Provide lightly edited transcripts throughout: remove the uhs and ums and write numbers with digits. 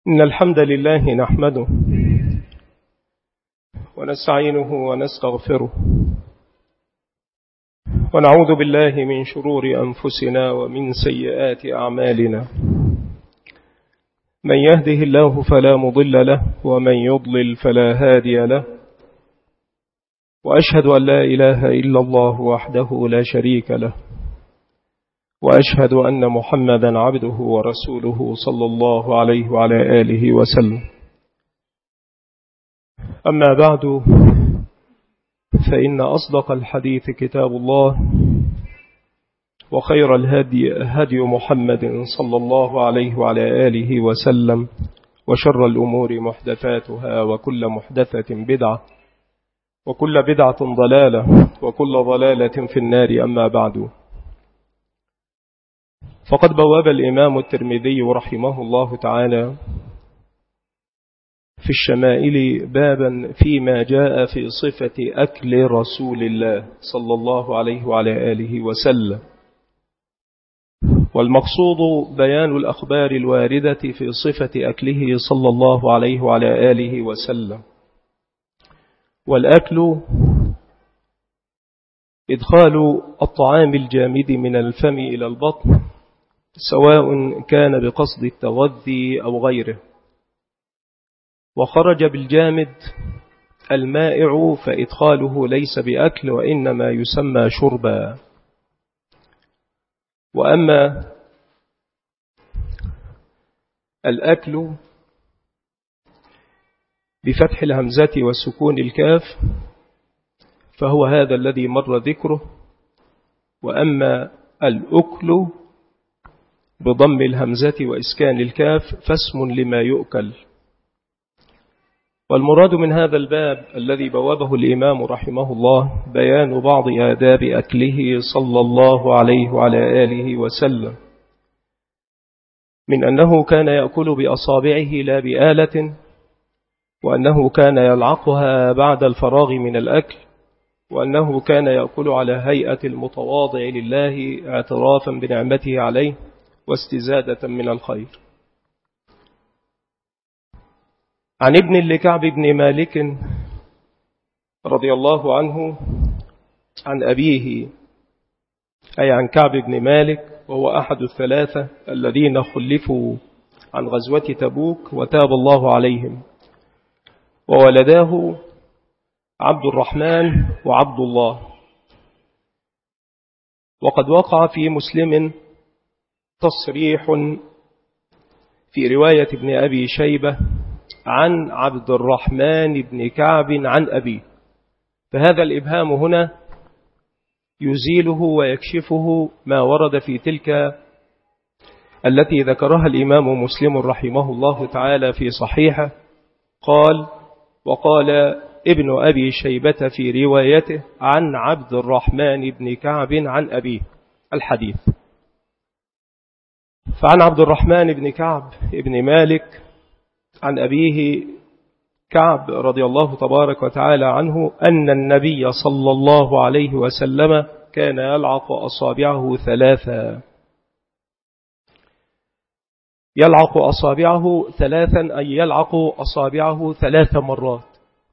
إن الحمد لله نحمده ونستعينه ونستغفره ونعوذ بالله من شرور أنفسنا ومن سيئات أعمالنا. من يهده الله فلا مضل له ومن يضلل فلا هادي له، وأشهد أن لا إله إلا الله وحده لا شريك له، وأشهد أن محمدا عبده ورسوله صلى الله عليه وعلى آله وسلم. أما بعد، فإن أصدق الحديث كتاب الله، وخير الهدي هدي محمد صلى الله عليه وعلى آله وسلم، وشر الأمور محدثاتها، وكل محدثة بدعة، وكل بدعة ضلالة، وكل ضلالة في النار. أما بعد، فقد بواب الإمام الترمذي رحمه الله تعالى في الشمائل بابا فيما جاء في صفة أكل رسول الله صلى الله عليه وعلى آله وسلم، والمقصود بيان الأخبار الواردة في صفة أكله صلى الله عليه وعلى آله وسلم. والأكل إدخال الطعام الجامد من الفم إلى البطن، سواء كان بقصد التغذي أو غيره. وخرج بالجامد المائع فإدخاله ليس بأكل، وإنما يسمى شربا. وأما الأكل بفتح الهمزة وسكون الكاف فهو هذا الذي مر ذكره. وأما الأكل بضم الهمزة وإسكان الكاف فاسم لما يؤكل. والمراد من هذا الباب الذي بوابه الإمام رحمه الله بيان بعض آداب أكله صلى الله عليه وعلى آله وسلم، من أنه كان يأكل بأصابعه لا بآلة، وأنه كان يلعقها بعد الفراغ من الأكل، وأنه كان يأكل على هيئة المتواضع لله اعترافا بنعمته عليه واستزادة من الخير. عن ابن لكعب بن مالك رضي الله عنه عن أبيه، أي عن كعب بن مالك، وهو أحد الثلاثة الذين خلفوا عن غزوة تبوك وتاب الله عليهم، وولداه عبد الرحمن وعبد الله. وقد وقع في مسلم تصريح في رواية ابن أبي شيبة عن عبد الرحمن بن كعب عن أبيه، فهذا الإبهام هنا يزيله ويكشفه ما ورد في تلك التي ذكرها الإمام مسلم رحمه الله تعالى في صحيحه. قال: وقال ابن أبي شيبة في روايته عن عبد الرحمن بن كعب عن أبيه الحديث. فعن عبد الرحمن بن كعب ابن مالك عن أبيه كعب رضي الله تبارك وتعالى عنه أن النبي صلى الله عليه وسلم كان يلعق أصابعه ثلاثا. يلعق أصابعه ثلاثا أي يلعق أصابعه 3 مرات.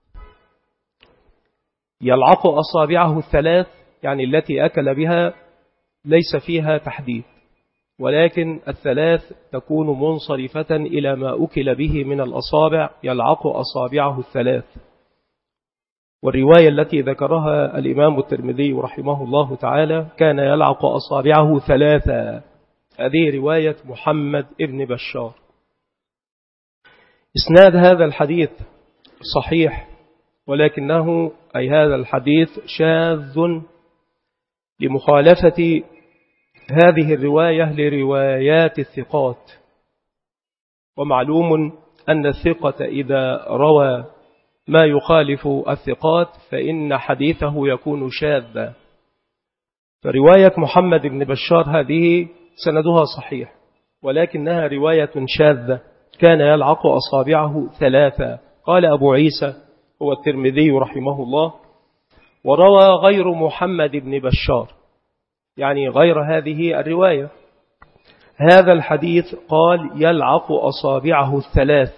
يلعق أصابعه 3 يعني التي أكل بها ليس فيها تحديد، ولكن 3 تكون منصرفة إلى ما أكل به من الأصابع. يلعق أصابعه 3. والرواية التي ذكرها الإمام الترمذي رحمه الله تعالى كان يلعق أصابعه 3. هذه رواية محمد ابن بشار. إسناد هذا الحديث صحيح، ولكنه أي هذا الحديث شاذ لمخالفة هذه الرواية لروايات الثقات. ومعلوم أن الثقة إذا روى ما يخالف الثقات فإن حديثه يكون شاذا. فرواية محمد بن بشار هذه سندها صحيح، ولكنها رواية شاذة. كان يلعق أصابعه 3. قال أبو عيسى هو الترمذي رحمه الله: وروى غير محمد بن بشار، يعني غير هذه الرواية. هذا الحديث قال يلعق أصابعه الثلاث،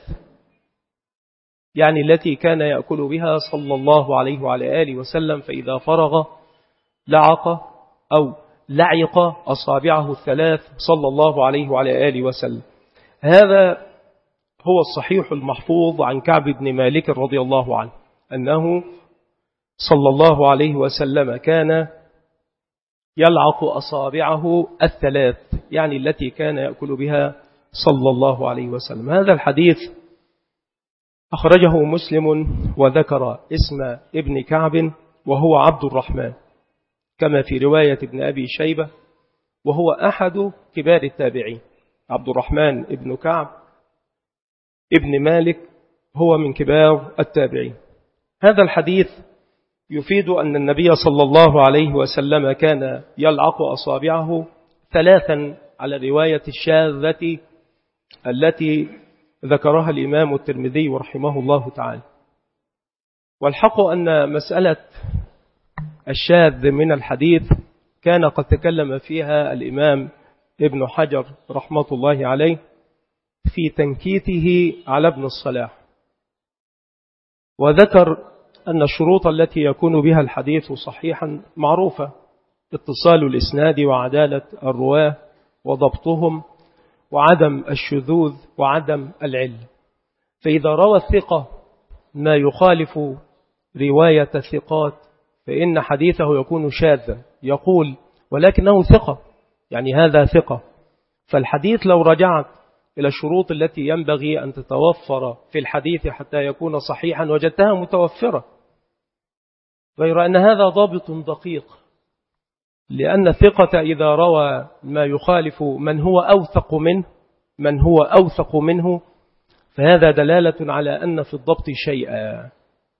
يعني التي كان يأكل بها صلى الله عليه وعلى آله وسلم، فإذا فرغ لعق أو لعق أصابعه الثلاث صلى الله عليه وعلى آله وسلم. هذا هو الصحيح المحفوظ عن كعب بن مالك رضي الله عنه أنه صلى الله عليه وسلم كان يلعق أصابعه الثلاث، يعني التي كان يأكل بها صلى الله عليه وسلم. هذا الحديث أخرجه مسلم وذكر اسم ابن كعب وهو عبد الرحمن، كما في رواية ابن أبي شيبة، وهو أحد كبار التابعين. عبد الرحمن ابن كعب ابن مالك هو من كبار التابعين. هذا الحديث يفيد أن النبي صلى الله عليه وسلم كان يلعق أصابعه ثلاثا على الرواية الشاذة التي ذكرها الإمام الترمذي رحمه الله تعالى. والحق أن مسألة الشاذ من الحديث كان قد تكلم فيها الإمام ابن حجر رحمة الله عليه في تنكيته على ابن الصلاح، وذكر أن الشروط التي يكون بها الحديث صحيحا معروفة: اتصال الإسناد وعدالة الرواه وضبطهم وعدم الشذوذ وعدم العلة. فإذا روى الثقة ما يخالف رواية الثقات فإن حديثه يكون شاذا، يقول ولكنه ثقة، يعني هذا ثقة. فالحديث لو رجعت إلى الشروط التي ينبغي أن تتوفر في الحديث حتى يكون صحيحا وجدتها متوفرة، غير أن هذا ضابط دقيق، لأن الثقة إذا روى ما يخالف من هو أوثق منه فهذا دلالة على أن في الضبط شيئا،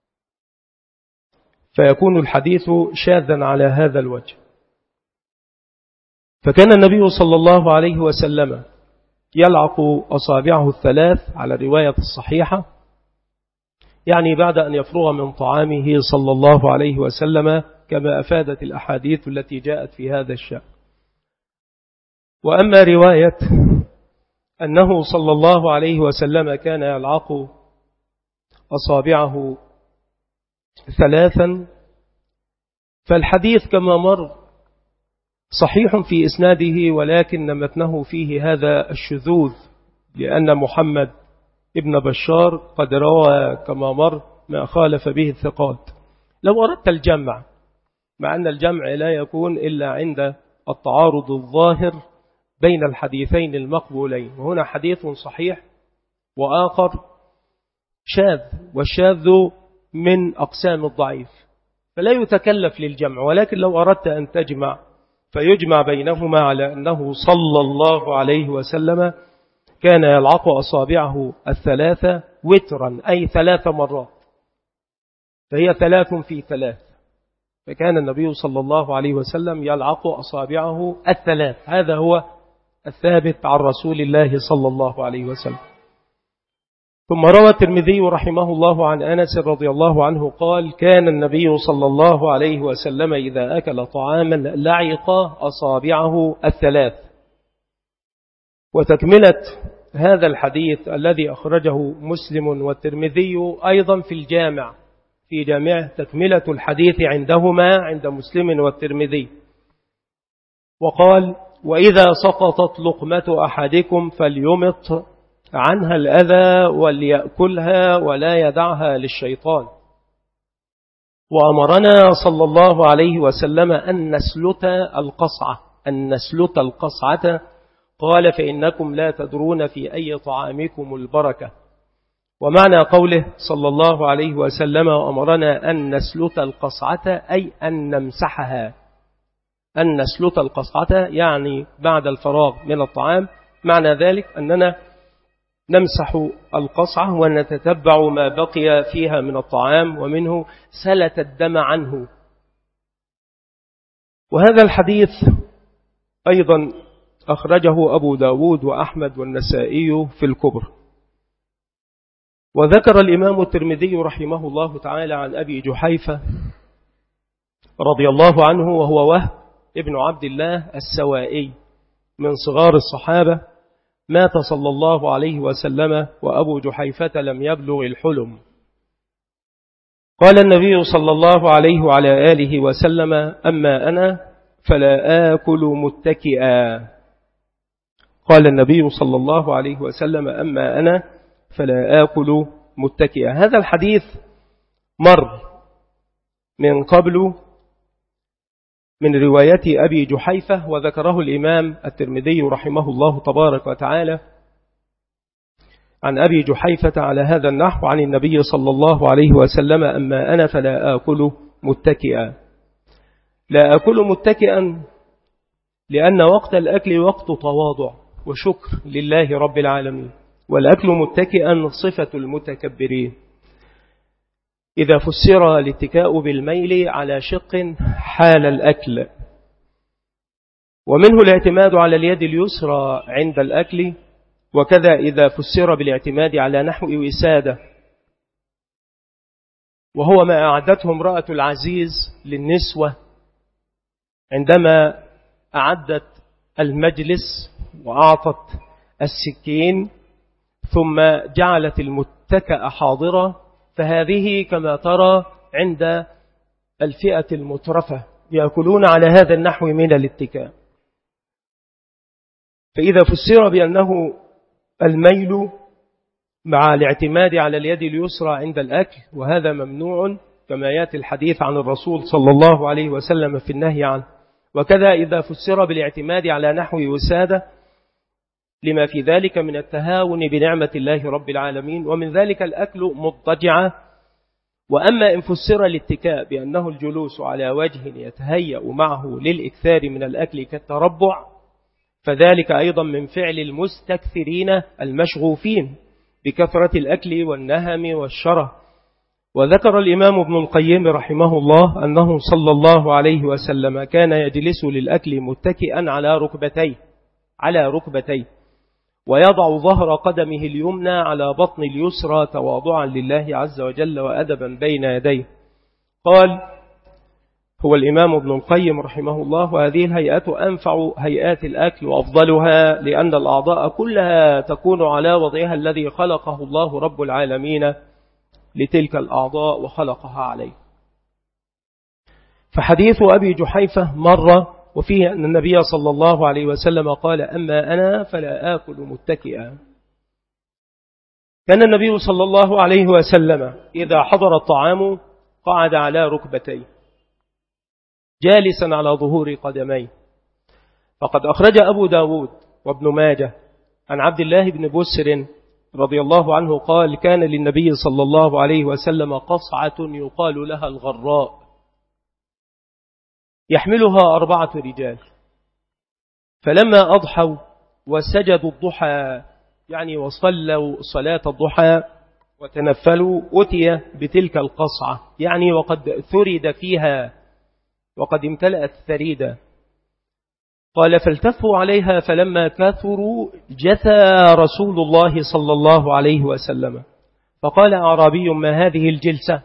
فيكون الحديث شاذا على هذا الوجه. فكان النبي صلى الله عليه وسلم يلعق أصابعه الثلاث على الرواية الصحيحة، يعني بعد أن يفرغ من طعامه صلى الله عليه وسلم، كما أفادت الأحاديث التي جاءت في هذا الشأن. وأما رواية أنه صلى الله عليه وسلم كان يلعق أصابعه ثلاثا، فالحديث كما مر صحيح في إسناده، ولكن متنه فيه هذا الشذوذ، لأن محمد ابن بشار قد روى كما مر ما خالف به الثقات. لو أردت الجمع، مع أن الجمع لا يكون إلا عند التعارض الظاهر بين الحديثين المقبولين، وهنا حديث صحيح وآخر شاذ، والشاذ من أقسام الضعيف، فلا يتكلف للجمع. ولكن لو أردت أن تجمع فيجمع بينهما على أنه صلى الله عليه وسلم كان يلعق أصابعه الثلاثة وترا، أي 3 مرات، فهي 3 في 3، فكان النبي صلى الله عليه وسلم يلعق أصابعه الثلاث. هذا هو الثابت عن رسول الله صلى الله عليه وسلم. ثم روى الترمذي رحمه الله عن أنس رضي الله عنه قال: كان النبي صلى الله عليه وسلم إذا أكل طعاما لعق أصابعه الثلاث. وتكملة هذا الحديث الذي أخرجه مسلم والترمذي أيضا في الجامع، في جامعه، تكملة الحديث عندهما عند مسلم والترمذي، وقال: وإذا سقطت لقمة أحدكم فليمط عنها الأذى وليأكلها ولا يدعها للشيطان. وأمرنا صلى الله عليه وسلم أن نسلت القصعة، قال: فإنكم لا تدرون في أي طعامكم البركة. ومعنى قوله صلى الله عليه وسلم وأمرنا أن نسلت القصعة أي أن نمسحها. أن نسلت القصعة يعني بعد الفراغ من الطعام، معنى ذلك أننا نمسح القصعة ونتتبع ما بقي فيها من الطعام، ومنه سلت الدم عنه. وهذا الحديث أيضا أخرجه أبو داود وأحمد والنسائي في الكبر. وذكر الإمام الترمذي رحمه الله تعالى عن أبي جحيفة رضي الله عنه، وهو وهب ابن عبد الله السوائي، من صغار الصحابة مات صلى الله عليه وسلم وأبو جحيفة لم يبلغ الحلم. قال النبي صلى الله عليه وعلى آله وسلم: أما أنا فلا آكل متكئا. قال النبي صلى الله عليه وسلم: أما أنا فلا آكل متكئا. هذا الحديث مر من قبل من رواية أبي جحيفة، وذكره الإمام الترمذي رحمه الله تبارك وتعالى عن أبي جحيفة على هذا النحو عن النبي صلى الله عليه وسلم: أما أنا فلا آكل متكئا. لا أكل متكئا لأن وقت الأكل وقت تواضع وشكر لله رب العالمين، والأكل متكئا صفة المتكبرين. إذا فسر الاتكاء بالميل على شق حال الأكل، ومنه الاعتماد على اليد اليسرى عند الأكل، وكذا إذا فسر بالاعتماد على نحو وسادة، وهو ما أعدته امرأة العزيز للنسوة عندما أعدت المجلس وأعطت السكين ثم جعلت المتكأ حاضرة، فهذه كما ترى عند الفئة المترفة يأكلون على هذا النحو من الاتكاء. فإذا فسر بأنه الميل مع الاعتماد على اليد اليسرى عند الأكل، وهذا ممنوع كما يأتي الحديث عن الرسول صلى الله عليه وسلم في النهي عنه، وكذا إذا فسر بالاعتماد على نحو وسادة لما في ذلك من التهاون بنعمة الله رب العالمين، ومن ذلك الأكل مضطجعة. وأما إن فسر الاتكاء بأنه الجلوس على وجه يتهيأ معه للإكثار من الأكل كالتربع، فذلك أيضا من فعل المستكثرين المشغوفين بكثرة الأكل والنهم والشره. وذكر الإمام ابن القيم رحمه الله أنه صلى الله عليه وسلم كان يجلس للأكل متكئا على ركبتيه ويضع ظهر قدمه اليمنى على بطن اليسرى تواضعا لله عز وجل وأدبا بين يديه. قال هو الإمام ابن القيم رحمه الله: وهذه الهيئة أنفع هيئات الأكل وأفضلها، لأن الأعضاء كلها تكون على وضعها الذي خلقه الله رب العالمين لتلك الأعضاء وخلقها عليه. فحديث أبي جحيفة مرة وفيه أن النبي صلى الله عليه وسلم قال: أما أنا فلا آكل متكئا. كان النبي صلى الله عليه وسلم إذا حضر الطعام قعد على ركبتيه جالسا على ظهور قدميه. فقد أخرج أبو داود وابن ماجه عن عبد الله بن بسر رضي الله عنه قال: كان للنبي صلى الله عليه وسلم قصعة يقال لها الغراء يحملها 4 رجال، فلما أضحوا وسجدوا الضحى يعني وصلوا صلاة الضحى وتنفلوا أتي بتلك القصعة يعني وقد ثرد فيها وقد امتلأت ثريدا. قال: فالتفوا عليها فلما كثروا جثى رسول الله صلى الله عليه وسلم، فقال أعرابي: ما هذه الجلسة؟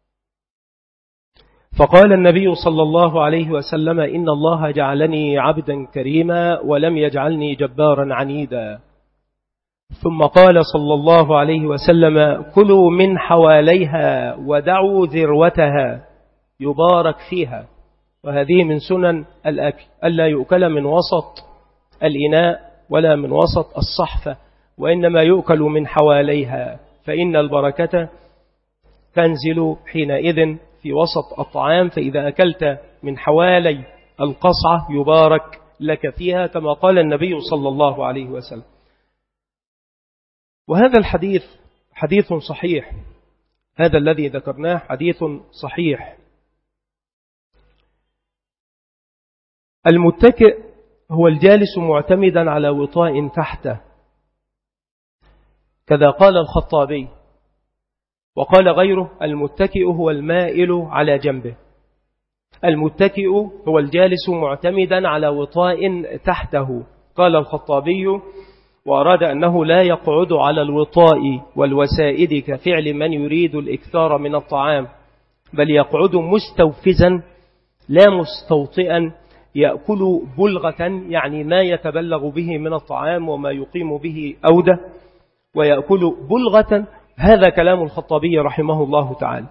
فقال النبي صلى الله عليه وسلم: إن الله جعلني عبدا كريما ولم يجعلني جبارا عنيدا. ثم قال صلى الله عليه وسلم: كلوا من حواليها ودعوا ذروتها يبارك فيها. وهذه من سنن الأكل، ألا يؤكل من وسط الإناء ولا من وسط الصحفة، وإنما يؤكل من حواليها، فإن البركة تنزل حينئذ في وسط الطعام. فإذا أكلت من حوالي القصعة يبارك لك فيها، كما قال النبي صلى الله عليه وسلم. وهذا الحديث حديث صحيح، هذا الذي ذكرناه حديث صحيح. المتكئ هو الجالس معتمدا على وطاء تحته، كذا قال الخطابي. وقال غيره: المتكئ هو المائل على جنبه. المتكئ هو الجالس معتمدا على وطاء تحته. قال الخطابي: وأراد أنه لا يقعد على الوطاء والوسائد كفعل من يريد الإكثار من الطعام، بل يقعد مستوفزا لا مستوطئا يأكل بلغة يعني ما يتبلغ به من الطعام وما يقيم به أودة، ويأكل بلغة. هذا كلام الخطابي رحمه الله تعالى.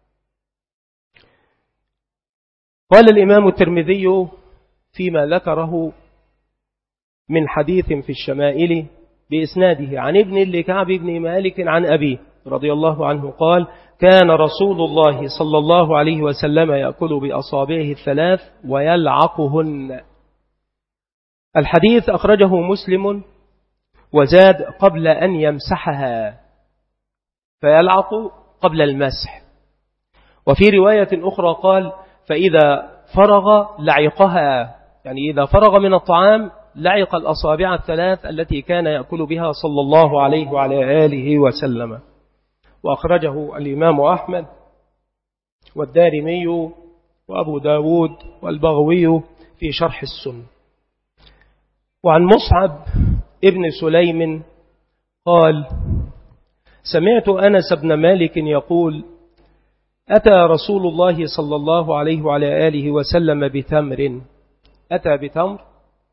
قال الإمام الترمذي فيما ذكره من حديث في الشمائل بإسناده عن ابن لكعب بن مالك عن أبيه رضي الله عنه قال: كان رسول الله صلى الله عليه وسلم يأكل بأصابعه الثلاث ويلعقهن. الحديث أخرجه مسلم وزاد قبل أن يمسحها، فيلعق قبل المسح. وفي رواية أخرى قال: فإذا فرغ لعقها، يعني إذا فرغ من الطعام لعق الأصابع الثلاث التي كان يأكل بها صلى الله عليه وعلى آله وسلم. وأخرجه الإمام أحمد والدارمي وأبو داود والبغوي في شرح السنة. وعن مصعب ابن سليم قال: سمعت أنس بن مالك يقول: أتى رسول الله صلى الله عليه وعلى آله وسلم بتمر، أتى بتمر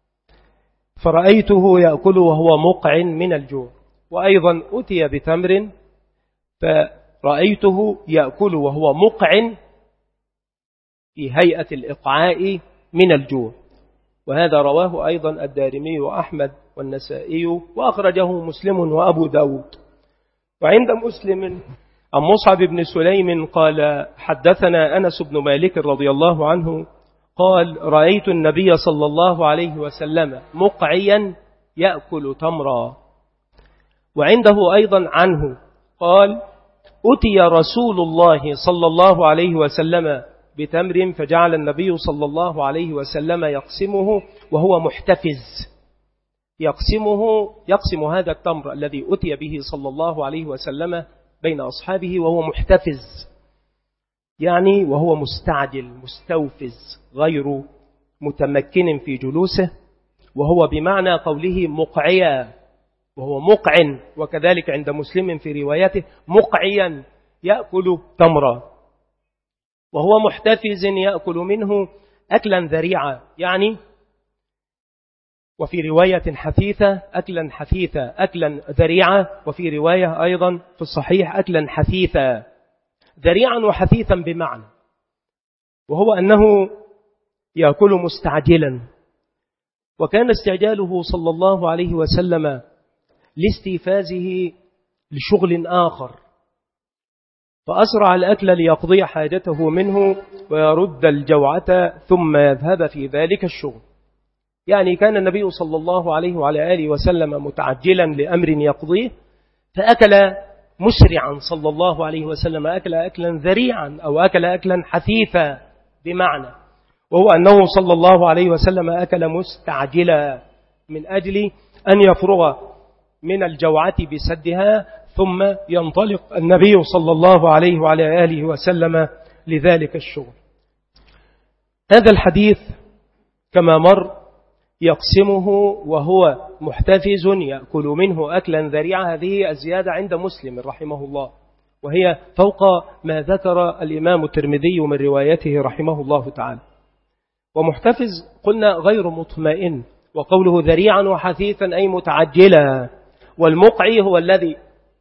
فرأيته يأكل وهو مقع من الجوع، وأيضا أتي بتمر فرأيته يأكل وهو مقع في هيئة الإقعاء من الجوع. وهذا رواه أيضا الدارمي وأحمد والنسائي، وأخرجه مسلم وأبو داود. وعند مسلم عن مصعب بن سليم قال: حدثنا أنس بن مالك رضي الله عنه قال: رأيت النبي صلى الله عليه وسلم مقعيا يأكل تمرا. وعنده أيضا عنه قال: أتي رسول الله صلى الله عليه وسلم بتمر فجعل النبي صلى الله عليه وسلم يقسمه وهو محتفز، يقسم هذا التمر الذي أتي به صلى الله عليه وسلم بين أصحابه وهو محتفز، يعني وهو مستعجل مستوفز غير متمكن في جلوسه، وهو بمعنى قوله مقعيا، وهو مقع. وكذلك عند مسلم في روايته مقعيا يأكل تمرا، وهو محتفز يأكل منه أكلا ذريعا، يعني وفي رواية حثيثة أكلا حثيثا، أكلا ذريعا. وفي رواية أيضا في الصحيح أكلا حثيثا، ذريعا وحثيثا بمعنى، وهو أنه يأكل مستعجلا. وكان استعجاله صلى الله عليه وسلم لاستيفازه لشغل آخر، فأسرع الأكل ليقضي حاجته منه ويرد الجوعة ثم يذهب في ذلك الشغل. يعني كان النبي صلى الله عليه وعلى آله وسلم متعجلا لأمر يقضيه، فأكل مسرعا صلى الله عليه وسلم، أكل أكلا ذريعا أو أكل أكلا حثيثا بمعنى، وهو أنه صلى الله عليه وسلم أكل مستعجلا من أجل أن يفرغ من الجوعة بسدها، ثم ينطلق النبي صلى الله عليه وعلى آله وسلم لذلك الشغل. هذا الحديث كما مر يقسمه وهو محتفز يأكل منه أكلا ذريعا، هذه الزيادة عند مسلم رحمه الله، وهي فوق ما ذكر الإمام الترمذي من روايته رحمه الله تعالى. ومحتفز قلنا غير مطمئن، وقوله ذريعا وحثيثا أي متعجلا. والمقعي هو الذي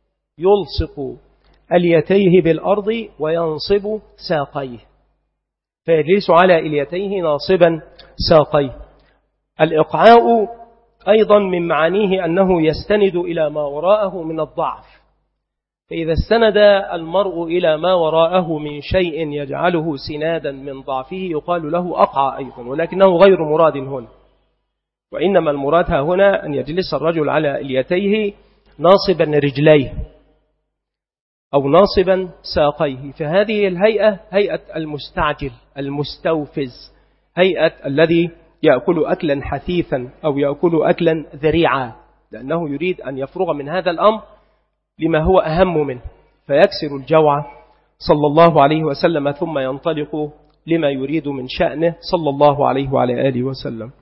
يلصق اليتيه بالأرض وينصب ساقيه، فيجلس على اليتيه ناصبا ساقيه. الإقعاء أيضا من معانيه أنه يستند إلى ما وراءه من الضعف، فإذا استند المرء إلى ما وراءه من شيء يجعله سنادا من ضعفه يقال له أقعى أيضا، ولكنه غير مراد هنا، وإنما المراد هنا أن يجلس الرجل على اليتيه ناصبا رجليه أو ناصبا ساقيه. فهذه الهيئة هيئة المستعجل المستوفز، هيئة الذي يأكل أكلا حثيثا أو يأكل أكلا ذريعا، لأنه يريد أن يفرغ من هذا الأمر لما هو أهم منه، فيكسر الجوع صلى الله عليه وسلم ثم ينطلق لما يريد من شأنه صلى الله عليه وعلى آله وسلم.